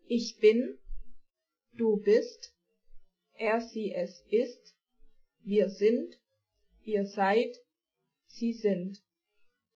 Ich bin, du bist, er sie es ist, wir sind, ihr seid, sie sind.